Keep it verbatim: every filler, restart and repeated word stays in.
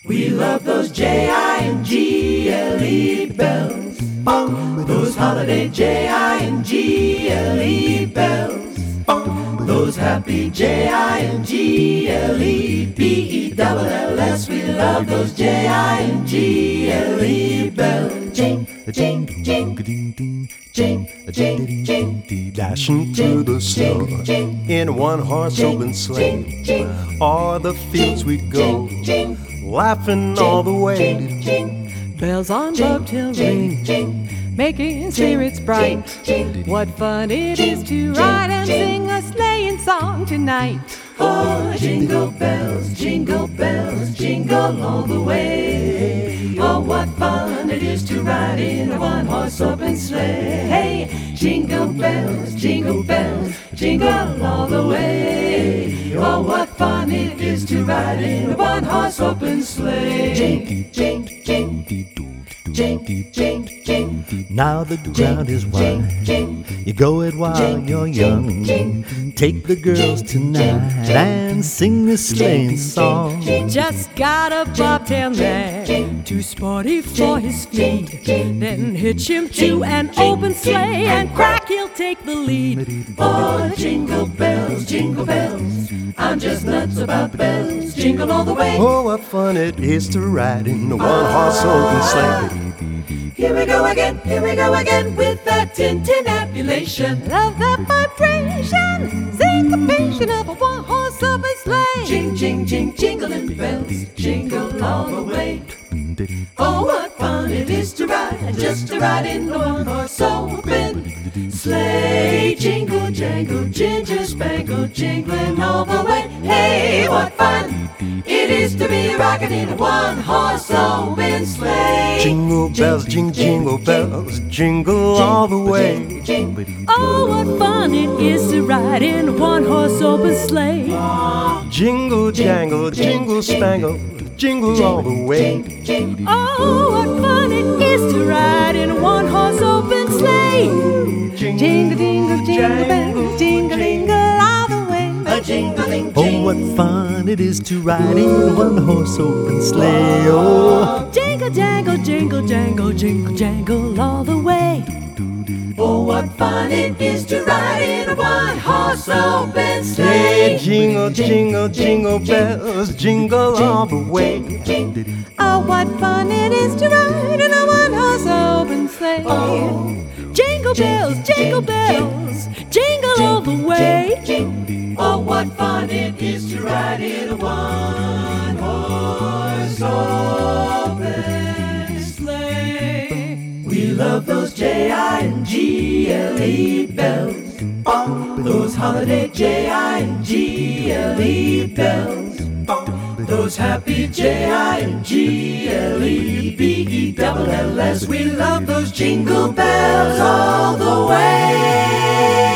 We love those J I N G L E bells. Those holiday J I N G L E bells. Those happy J I N G L E B E L L S. We love those J I N G L E bells. Jing, jing, jing, jing, jing, jing, dashing through the snow in a one-horse open sleigh. O'er the fields we go, laughing all the way. Bells on bobtail ring, making spirits bright. What fun it is to ride and sing a sleighing song tonight. Oh, jingle bells, jingle bells, jingle all the way. Oh, what fun it is to ride in a one-horse open sleigh. Hey, jingle bells, jingle bells, jingle all the way. Oh, what fun it is to ride in a one-horse open sleigh. Jing, jing, jing, jing, jing, jing. Now the ground is wide, you go it while you're young. Take the girls tonight and sing a sleighing song. Just got a bobtail man, too sporty for his feet. Then hitch him to an open sleigh and crack, he'll take the lead. Oh, jingle bells, jingle bells, I'm just nuts about bells. Jingle all the way. Oh, what fun it is to ride in a one-horse open sleigh. Here we go again, here we go again with that tintinnabulation. Love the vibration, syncopation of a one-horse open sleigh. Jing, jing, jing, jingling bells, jingle all the way. Oh, what fun it is to ride, just to ride in a one-horse open sleigh. Jingle, jangle, ginger spangle, jingling all the way. Hey, what fun it is to be rocking in a one-horse open sleigh. Jingle bells, jing, jingle bells, jingle all the way. Oh, what fun it is to ride in a one-horse open sleigh. Jingle, jangle, jingle, spangle, jingle all the way. Oh, what fun it is to ride in a one-horse open sleigh. Jingle, jingle, jingle bells, jingle, jingle all the way. A jingling, Oh, what fun it is to ride in a one-horse open sleigh. Oh, jingle, jangle, jingle, jangle, jingle, jangle all the way. oh, what fun it is to ride in a one-horse open hey, sleigh. jingle, jingle, jingle bells, jingle all the way. Oh, what fun it is to ride in a one-horse open sleigh. Jingle bells, jingle bells, jingle all the way. Oh, what fun it is to ride in a one-horse open sleigh. We love those J I N G L E bells. Those holiday J I N G L E bells. Those happy J I N G L E B E L L S. We love those jingle bells all the way.